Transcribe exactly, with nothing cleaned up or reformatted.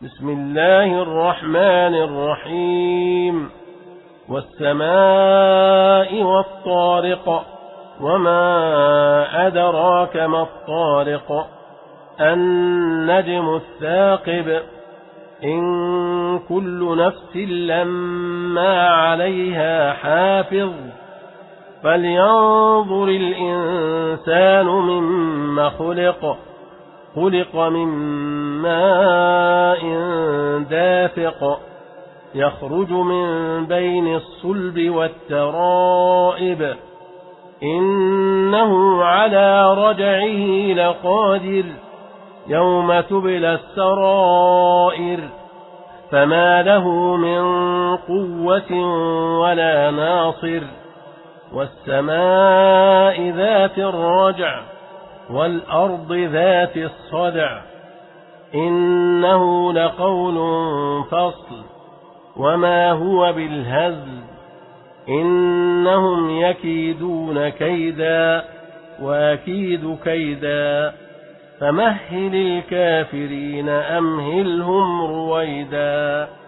بسم الله الرحمن الرحيم والسماء والطارق وما أدراك ما الطارق النجم الثاقب إن كل نفس لما عليها حافظ فلينظر الإنسان مما خلق خلق من ماء دافق يخرج من بين الصلب والترائب إنه على رجعه لقادر يوم تبلى السرائر فما له من قوة ولا ناصر والسماء ذات الرجع والأرض ذات الصدع إنه لقول فصل وما هو بالهزل إنهم يكيدون كيدا وأكيد كيدا فمهل الكافرين أمهلهم رويدا.